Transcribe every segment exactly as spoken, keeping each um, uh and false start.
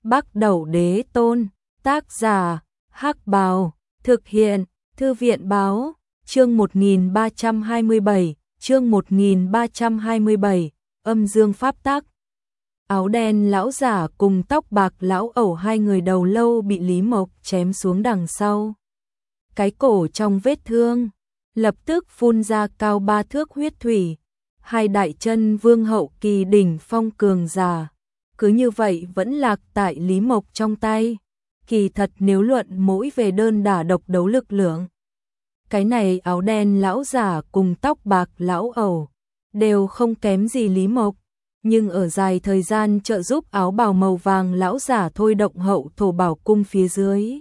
Bắc Đẩu Đế Tôn, tác giả, Hắc Bào, thực hiện, Thư viện Báo, chương một nghìn ba trăm hai mươi bảy, chương một nghìn ba trăm hai mươi bảy, âm dương pháp tắc. Áo đen lão giả cùng tóc bạc lão ẩu hai người đầu lâu bị Lý Mộc chém xuống đằng sau. Cái cổ trong vết thương, lập tức phun ra cao ba thước huyết thủy, hai đại chân vương hậu kỳ đỉnh phong cường giả. Cứ như vậy vẫn lạc tại Lý Mộc trong tay. Kỳ thật nếu luận mỗi về đơn đả độc đấu lực lượng, cái này áo đen lão giả cùng tóc bạc lão ẩu đều không kém gì Lý Mộc, nhưng ở dài thời gian trợ giúp áo bào màu vàng lão giả thôi động hậu thổ bảo cung phía dưới.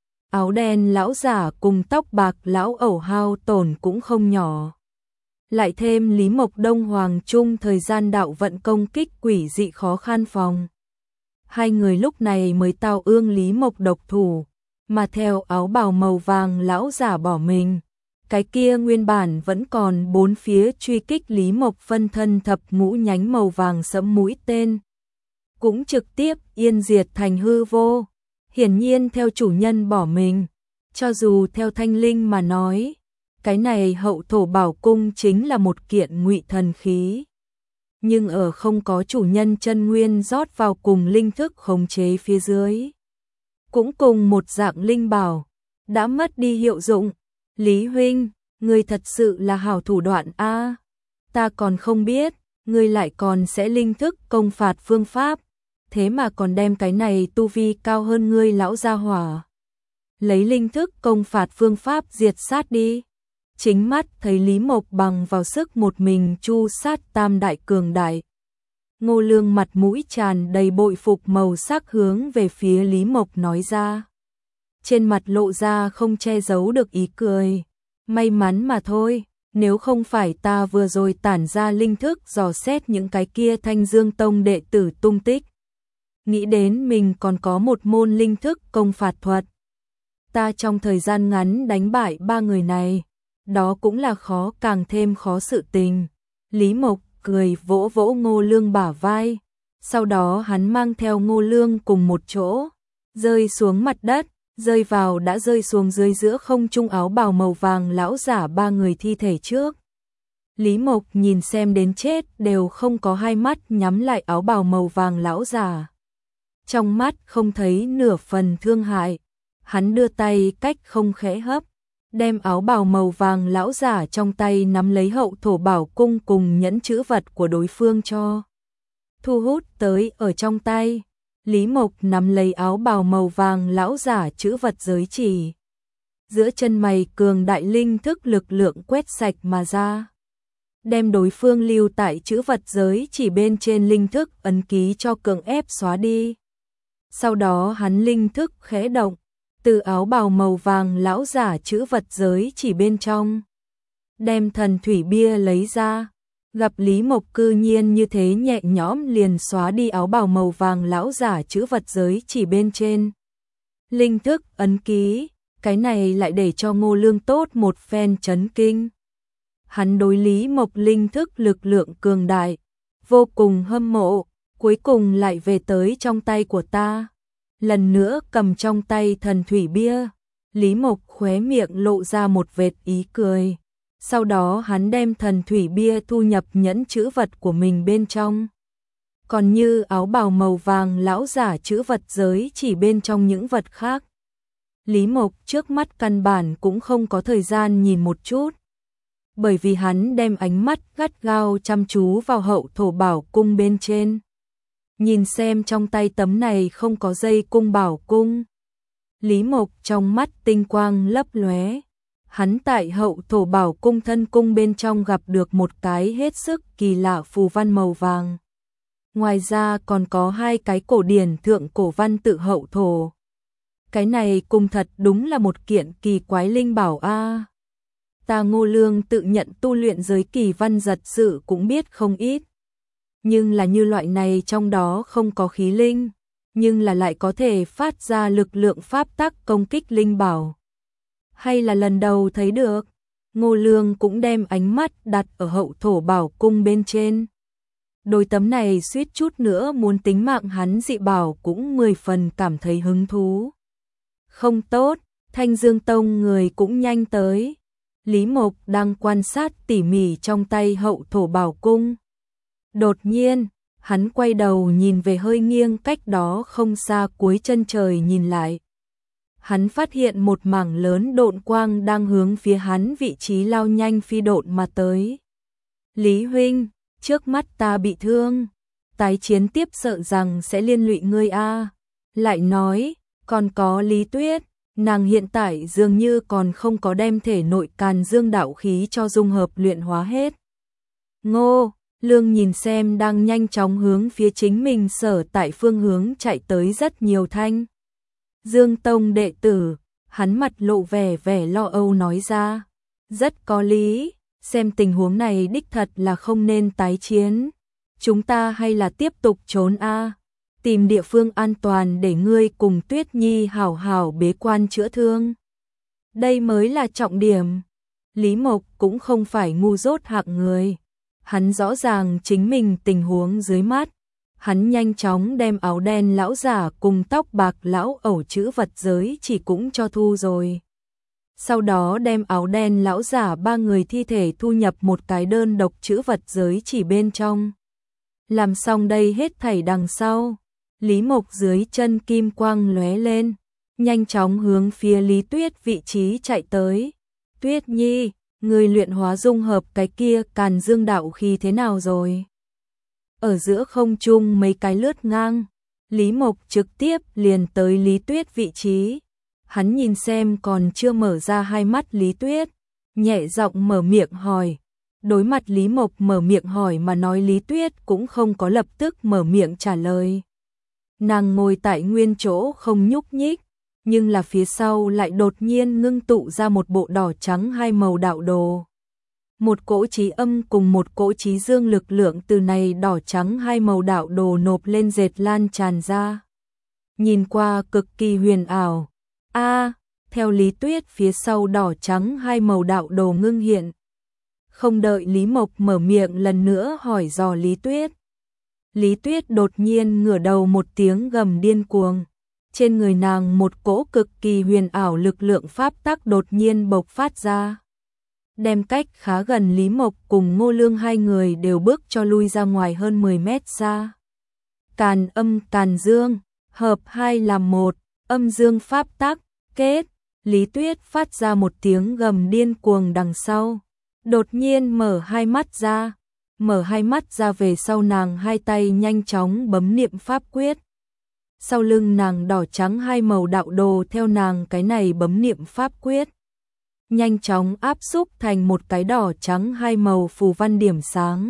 Áo đen lão giả cùng tóc bạc lão ẩu hao tổn cũng không nhỏ. Lại thêm Lý Mộc Đông Hoàng Trung thời gian đạo vận công kích quỷ dị khó khăn phòng. Hai người lúc này mới tao ương Lý Mộc độc thủ, mà theo áo bào màu vàng lão giả bỏ mình. Cái kia nguyên bản vẫn còn bốn phía truy kích Lý Mộc phân thân thập ngũ nhánh màu vàng sẫm mũi tên, cũng trực tiếp yên diệt thành hư vô. Hiển nhiên theo chủ nhân bỏ mình, cho dù theo Thanh Linh mà nói, cái này hậu thổ bảo cung chính là một kiện ngụy thần khí. Nhưng ở không có chủ nhân chân nguyên rót vào cùng linh thức khống chế phía dưới, cũng cùng một dạng linh bảo, đã mất đi hiệu dụng. Lý huynh, ngươi thật sự là hảo thủ đoạn a. Ta còn không biết, ngươi lại còn sẽ linh thức công phạt phương pháp, thế mà còn đem cái này tu vi cao hơn ngươi lão gia hỏa. Lấy linh thức công phạt phương pháp diệt sát đi. Chính mắt thấy Lý Mộc bằng vào sức một mình chu sát tam đại cường đại. Ngô Lương mặt mũi tràn đầy bội phục màu sắc hướng về phía Lý Mộc nói ra. Trên mặt lộ ra không che giấu được ý cười. May mắn mà thôi, nếu không phải ta vừa rồi tản ra linh thức dò xét những cái kia Thanh Dương Tông đệ tử tung tích. Nghĩ đến mình còn có một môn linh thức công phạt thuật. Ta trong thời gian ngắn đánh bại ba người này, đó cũng là khó càng thêm khó sự tình. Lý Mộc cười vỗ vỗ Ngô Lương bả vai, sau đó hắn mang theo Ngô Lương cùng một chỗ, rơi xuống mặt đất, rơi vào đã rơi xuống dưới giữa không trung áo bào màu vàng lão giả ba người thi thể trước. Lý Mộc nhìn xem đến chết đều không có hai mắt nhắm lại áo bào màu vàng lão giả. Trong mắt không thấy nửa phần thương hại, hắn đưa tay cách không khẽ hấp, đem áo bào màu vàng lão giả trong tay nắm lấy hậu thổ bảo cung cùng nhẫn chữ vật của đối phương cho thu hút tới ở trong tay. Lý Mộc nắm lấy áo bào màu vàng lão giả chữ vật giới chỉ, giữa chân mày cường đại linh thức lực lượng quét sạch mà ra, đem đối phương lưu tại chữ vật giới chỉ bên trên linh thức ấn ký cho cường ép xóa đi. Sau đó hắn linh thức khẽ động, từ áo bào màu vàng lão giả chữ vật giới chỉ bên trong, đem thần thủy bia lấy ra. Gặp Lý Mộc cư nhiên như thế nhẹ nhõm liền xóa đi áo bào màu vàng lão giả chữ vật giới chỉ bên trên linh thức ấn ký, cái này lại để cho Ngô Lương tốt một phen chấn kinh. Hắn đối Lý Mộc linh thức lực lượng cường đại vô cùng hâm mộ, cuối cùng lại về tới trong tay của ta. Lần nữa cầm trong tay thần thủy bia, Lý Mộc khóe miệng lộ ra một vệt ý cười. Sau đó hắn đem thần thủy bia thu nhập nhẫn chữ vật của mình bên trong. Còn như áo bào màu vàng lão giả chữ vật giới chỉ bên trong những vật khác, Lý Mộc trước mắt căn bản cũng không có thời gian nhìn một chút. Bởi vì hắn đem ánh mắt gắt gao chăm chú vào hậu thổ bảo cung bên trên. Nhìn xem trong tay tấm này không có dây cung bảo cung. Lý Mộc trong mắt tinh quang lấp lóe. Hắn tại hậu thổ bảo cung thân cung bên trong gặp được một cái hết sức kỳ lạ phù văn màu vàng. Ngoài ra còn có hai cái cổ điển thượng cổ văn tự hậu thổ. Cái này cung thật đúng là một kiện kỳ quái linh bảo a. Ta Ngô Lương tự nhận tu luyện giới kỳ văn giật sự cũng biết không ít. Nhưng là như loại này trong đó không có khí linh, nhưng là lại có thể phát ra lực lượng pháp tắc công kích linh bảo. Hay là lần đầu thấy được. Ngô Lương cũng đem ánh mắt đặt ở hậu thổ bảo cung bên trên. Đôi tấm này suýt chút nữa muốn tính mạng hắn, Dị Bảo cũng mười phần cảm thấy hứng thú. Không tốt, Thanh Dương Tông người cũng nhanh tới. Lý Mộc đang quan sát tỉ mỉ trong tay Hậu Thổ Bảo Cung. Đột nhiên, hắn quay đầu nhìn về hơi nghiêng cách đó không xa cuối chân trời nhìn lại. Hắn phát hiện một mảng lớn độn quang đang hướng phía hắn vị trí lao nhanh phi độn mà tới. Lý huynh, trước mắt ta bị thương, tái chiến tiếp sợ rằng sẽ liên lụy ngươi a. Lại nói, còn có Lý Tuyết, nàng hiện tại dường như còn không có đem thể nội Càn Dương đạo khí cho dung hợp luyện hóa hết. Ngô Lương nhìn xem đang nhanh chóng hướng phía chính mình sở tại phương hướng chạy tới rất nhiều Thanh Dương Tông đệ tử, hắn mặt lộ vẻ vẻ lo âu nói ra, rất có lý, xem tình huống này đích thật là không nên tái chiến, chúng ta hay là tiếp tục trốn a, tìm địa phương an toàn để ngươi cùng Tuyết Nhi hảo hảo bế quan chữa thương. Đây mới là trọng điểm. Lý Mộc cũng không phải ngu dốt hạng người, hắn rõ ràng chính mình tình huống dưới mắt. Hắn nhanh chóng đem áo đen lão giả cùng tóc bạc lão ẩu chữ vật giới chỉ cũng cho thu rồi. Sau đó đem áo đen lão giả ba người thi thể thu nhập một cái đơn độc chữ vật giới chỉ bên trong. Làm xong đây hết thảy đằng sau, Lý Mộc dưới chân kim quang lóe lên, nhanh chóng hướng phía Lý Tuyết vị trí chạy tới. Tuyết Nhi, người luyện hóa dung hợp cái kia Càn Dương đạo khí thế nào rồi? Ở giữa không trung mấy cái lướt ngang, Lý Mộc trực tiếp liền tới Lý Tuyết vị trí. Hắn nhìn xem còn chưa mở ra hai mắt Lý Tuyết, nhẹ giọng mở miệng hỏi. Đối mặt Lý Mộc mở miệng hỏi mà nói, Lý Tuyết cũng không có lập tức mở miệng trả lời. Nàng ngồi tại nguyên chỗ không nhúc nhích, nhưng là phía sau lại đột nhiên ngưng tụ ra một bộ đỏ trắng hai màu đạo đồ. Một cỗ chí âm cùng một cỗ chí dương lực lượng từ này đỏ trắng hai màu đạo đồ nộp lên dệt lan tràn ra. Nhìn qua cực kỳ huyền ảo. A, theo Lý Tuyết phía sau đỏ trắng hai màu đạo đồ ngưng hiện. Không đợi Lý Mộc mở miệng lần nữa hỏi dò Lý Tuyết. Lý Tuyết đột nhiên ngửa đầu một tiếng gầm điên cuồng. Trên người nàng một cỗ cực kỳ huyền ảo lực lượng pháp tắc đột nhiên bộc phát ra. Đem cách khá gần Lý Mộc cùng Ngô Lương hai người đều bước cho lui ra ngoài hơn mười mét xa. Càn âm càn dương, hợp hai làm một, âm dương pháp tắc, kết. Lý Tuyết phát ra một tiếng gầm điên cuồng đằng sau. Đột nhiên mở hai mắt ra. Mở hai mắt ra về sau nàng hai tay nhanh chóng bấm niệm pháp quyết. Sau lưng nàng đỏ trắng hai màu đạo đồ theo nàng cái này bấm niệm pháp quyết. Nhanh chóng áp xúc thành một cái đỏ trắng hai màu phù văn điểm sáng.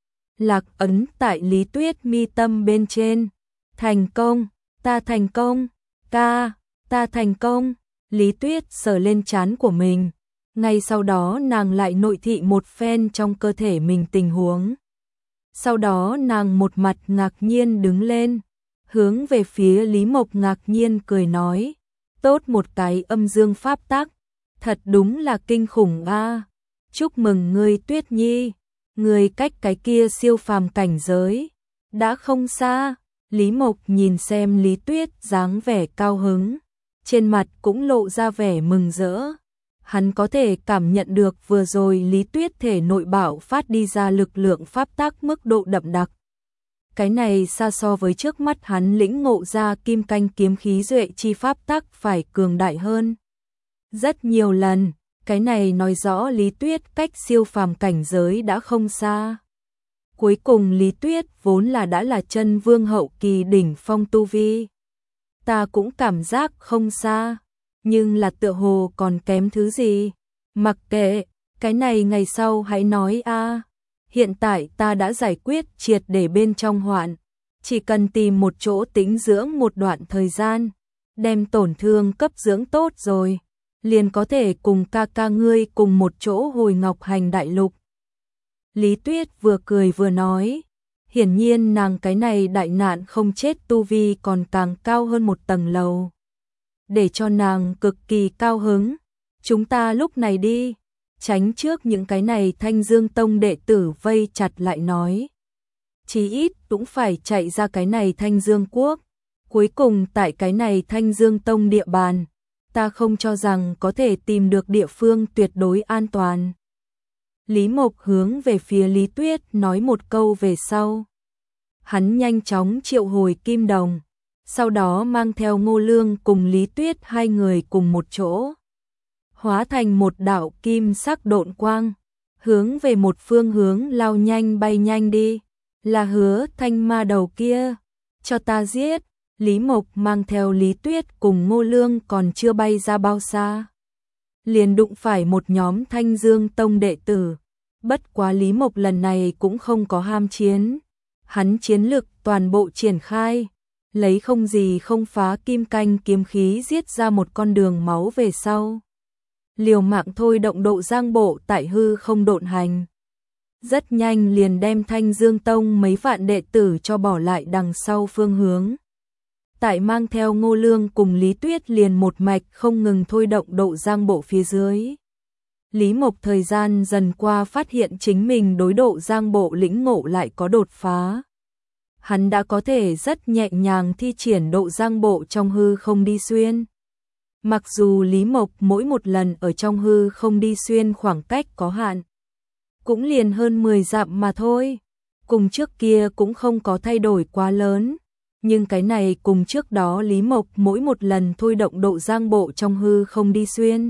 Lạc ấn tại Lý Tuyết mi tâm bên trên. Thành công, ta thành công, ca, ta thành công. Lý Tuyết sờ lên trán của mình. Ngay sau đó nàng lại nội thị một phen trong cơ thể mình tình huống. Sau đó nàng một mặt ngạc nhiên đứng lên, hướng về phía Lý Mộc ngạc nhiên cười nói, tốt một cái âm dương pháp tắc, thật đúng là kinh khủng a. Chúc mừng ngươi Tuyết Nhi, ngươi cách cái kia siêu phàm cảnh giới đã không xa. Lý Mộc nhìn xem Lý Tuyết dáng vẻ cao hứng, trên mặt cũng lộ ra vẻ mừng rỡ. Hắn có thể cảm nhận được vừa rồi Lý Tuyết thể nội bạo phát đi ra lực lượng pháp tắc mức độ đậm đặc. Cái này xa so với trước mắt hắn lĩnh ngộ ra kim canh kiếm khí duệ chi pháp tắc phải cường đại hơn rất nhiều lần. Cái này nói rõ Lý Tuyết cách siêu phàm cảnh giới đã không xa. Cuối cùng Lý Tuyết vốn là đã là chân vương hậu kỳ đỉnh phong tu vi. Ta cũng cảm giác không xa, nhưng là tựa hồ còn kém thứ gì. Mặc kệ, cái này ngày sau hãy nói a. Hiện tại ta đã giải quyết triệt để bên trong hoạn, chỉ cần tìm một chỗ tĩnh dưỡng một đoạn thời gian, đem tổn thương cấp dưỡng tốt rồi, liền có thể cùng ca ca ngươi cùng một chỗ hồi Ngọc Hành Đại Lục. Lý Tuyết vừa cười vừa nói, hiển nhiên nàng cái này đại nạn không chết tu vi còn càng cao hơn một tầng lầu. Để cho nàng cực kỳ cao hứng, chúng ta lúc này đi, tránh trước những cái này Thanh Dương Tông đệ tử vây chặt lại nói. chí ít cũng phải chạy ra cái này Thanh Dương Quốc. Cuối cùng tại cái này Thanh Dương Tông địa bàn, ta không cho rằng có thể tìm được địa phương tuyệt đối an toàn. Lý Mộc hướng về phía Lý Tuyết nói một câu về sau. Hắn nhanh chóng triệu hồi Kim Đồng, sau đó mang theo Ngô Lương cùng Lý Tuyết hai người cùng một chỗ, hóa thành một đạo kim sắc độn quang, hướng về một phương hướng lao nhanh bay nhanh đi, là Hứa Thanh ma đầu kia, cho ta giết. Lý Mộc mang theo Lý Tuyết cùng Ngô Lương còn chưa bay ra bao xa, liền đụng phải một nhóm Thanh Dương Tông đệ tử. Bất quá Lý Mộc lần này cũng không có ham chiến, hắn chiến lực toàn bộ triển khai, lấy không gì không phá kim canh kiếm khí giết ra một con đường máu về sau. Liều mạng thôi động độ giang bộ tại hư không độn hành. Rất nhanh liền đem Thanh Dương Tông mấy vạn đệ tử cho bỏ lại đằng sau phương hướng. Tại mang theo Ngô Lương cùng Lý Tuyết liền một mạch không ngừng thôi động độ giang bộ phía dưới. Lý Mộc thời gian dần qua phát hiện chính mình đối độ giang bộ lĩnh ngộ lại có đột phá. Hắn đã có thể rất nhẹ nhàng thi triển độ giang bộ trong hư không đi xuyên. Mặc dù Lý Mộc mỗi một lần ở trong hư không đi xuyên khoảng cách có hạn, cũng liền hơn mười dặm mà thôi, cùng trước kia cũng không có thay đổi quá lớn. Nhưng cái này cùng trước đó Lý Mộc mỗi một lần thôi động độ giang bộ trong hư không đi xuyên,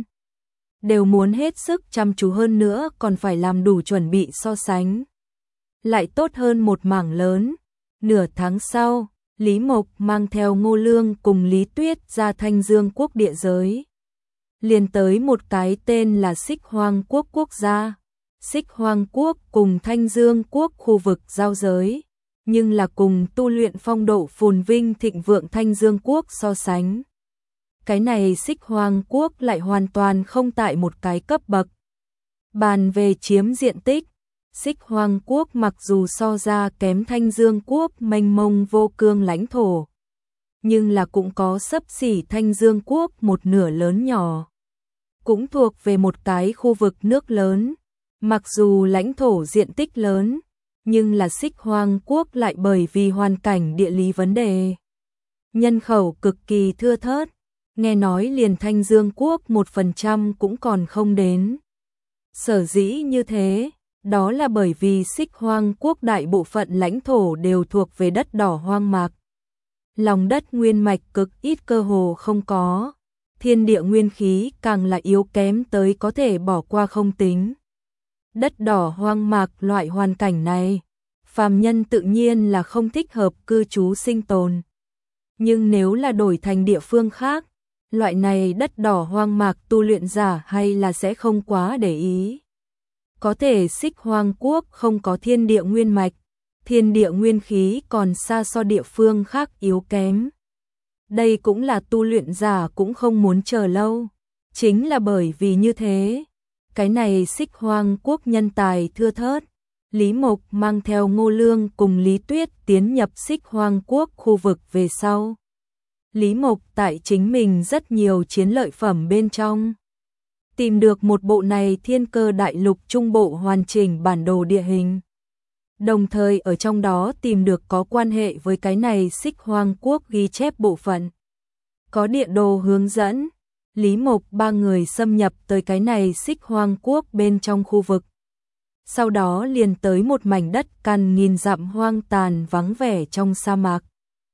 đều muốn hết sức chăm chú hơn nữa, còn phải làm đủ chuẩn bị so sánh. Lại tốt hơn một mảng lớn. Nửa tháng sau, Lý Mộc mang theo Ngô Lương cùng Lý Tuyết ra Thanh Dương Quốc địa giới. Liền tới một cái tên là Xích Hoang Quốc quốc gia. Xích Hoang Quốc cùng Thanh Dương Quốc khu vực giao giới, nhưng là cùng tu luyện phong độ phồn vinh thịnh vượng Thanh Dương Quốc so sánh. Cái này Xích Hoang Quốc lại hoàn toàn không tại một cái cấp bậc. Bàn về chiếm diện tích, Xích Hoang Quốc mặc dù so ra kém Thanh Dương Quốc mênh mông vô cương lãnh thổ, nhưng là cũng có xấp xỉ Thanh Dương Quốc một nửa lớn nhỏ. Cũng thuộc về một cái khu vực nước lớn, mặc dù lãnh thổ diện tích lớn, nhưng là Xích Hoang Quốc lại bởi vì hoàn cảnh địa lý vấn đề, nhân khẩu cực kỳ thưa thớt, nghe nói liền Thanh Dương Quốc một phần trăm cũng còn không đến. Sở dĩ như thế, đó là bởi vì Xích Hoang Quốc đại bộ phận lãnh thổ đều thuộc về đất đỏ hoang mạc. Lòng đất nguyên mạch cực ít cơ hồ không có, thiên địa nguyên khí càng là yếu kém tới có thể bỏ qua không tính. Đất đỏ hoang mạc loại hoàn cảnh này, phàm nhân tự nhiên là không thích hợp cư trú sinh tồn. Nhưng nếu là đổi thành địa phương khác, loại này đất đỏ hoang mạc tu luyện giả hay là sẽ không quá để ý. Có thể Xích Hoang Quốc không có thiên địa nguyên mạch, thiên địa nguyên khí còn xa so địa phương khác yếu kém. Đây cũng là tu luyện giả cũng không muốn chờ lâu. Chính là bởi vì như thế, cái này Xích Hoang Quốc nhân tài thưa thớt. Lý Mộc mang theo Ngô Lương cùng Lý Tuyết tiến nhập Xích Hoang Quốc khu vực về sau. Lý Mộc tại chính mình rất nhiều chiến lợi phẩm bên trong, tìm được một bộ này Thiên Cơ Đại Lục trung bộ hoàn chỉnh bản đồ địa hình. Đồng thời ở trong đó tìm được có quan hệ với cái này Xích Hoang Quốc ghi chép bộ phận. Có địa đồ hướng dẫn, Lý Mộc ba người xâm nhập tới cái này Xích Hoang Quốc bên trong khu vực. Sau đó liền tới một mảnh đất cằn nghìn dặm hoang tàn vắng vẻ trong sa mạc.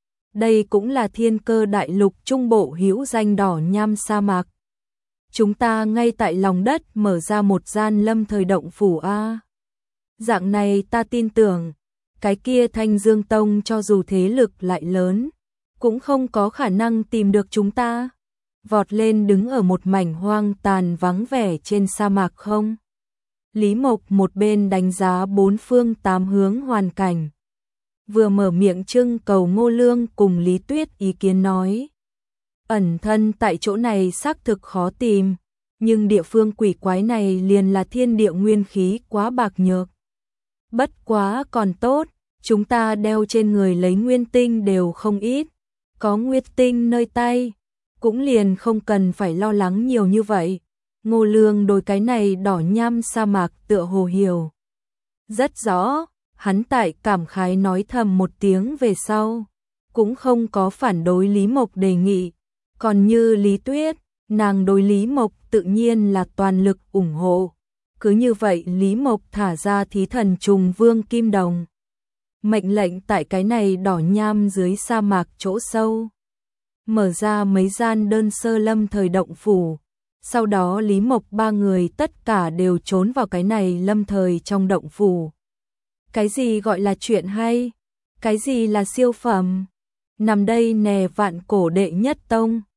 Đây cũng là Thiên Cơ Đại Lục trung bộ hữu danh đỏ nham sa mạc. Chúng ta ngay tại lòng đất mở ra một gian lâm thời động phủ a. Dạng này ta tin tưởng, cái kia Thanh Dương Tông cho dù thế lực lại lớn, cũng không có khả năng tìm được chúng ta. Vọt lên đứng ở một mảnh hoang tàn vắng vẻ trên sa mạc không. Lý Mộc một bên đánh giá bốn phương tám hướng hoàn cảnh, vừa mở miệng trưng cầu Ngô Lương cùng Lý Tuyết ý kiến nói. Ẩn thân tại chỗ này xác thực khó tìm, nhưng địa phương quỷ quái này liền là thiên địa nguyên khí quá bạc nhược. Bất quá còn tốt, chúng ta đeo trên người lấy nguyên tinh đều không ít, có nguyên tinh nơi tay, cũng liền không cần phải lo lắng nhiều như vậy. Ngô Lương đối cái này đỏ nham sa mạc tựa hồ hiểu rất rõ, hắn tại cảm khái nói thầm một tiếng về sau, cũng không có phản đối Lý Mộc đề nghị, còn như Lý Tuyết, nàng đối Lý Mộc tự nhiên là toàn lực ủng hộ. Cứ như vậy Lý Mộc thả ra thí thần trùng vương kim đồng. Mệnh lệnh tại cái này đỏ nham dưới sa mạc chỗ sâu. Mở ra mấy gian đơn sơ lâm thời động phủ. Sau đó Lý Mộc ba người tất cả đều trốn vào cái này lâm thời trong động phủ. Cái gì gọi là chuyện hay? Cái gì là siêu phẩm? Nằm đây nè vạn cổ đệ nhất tông.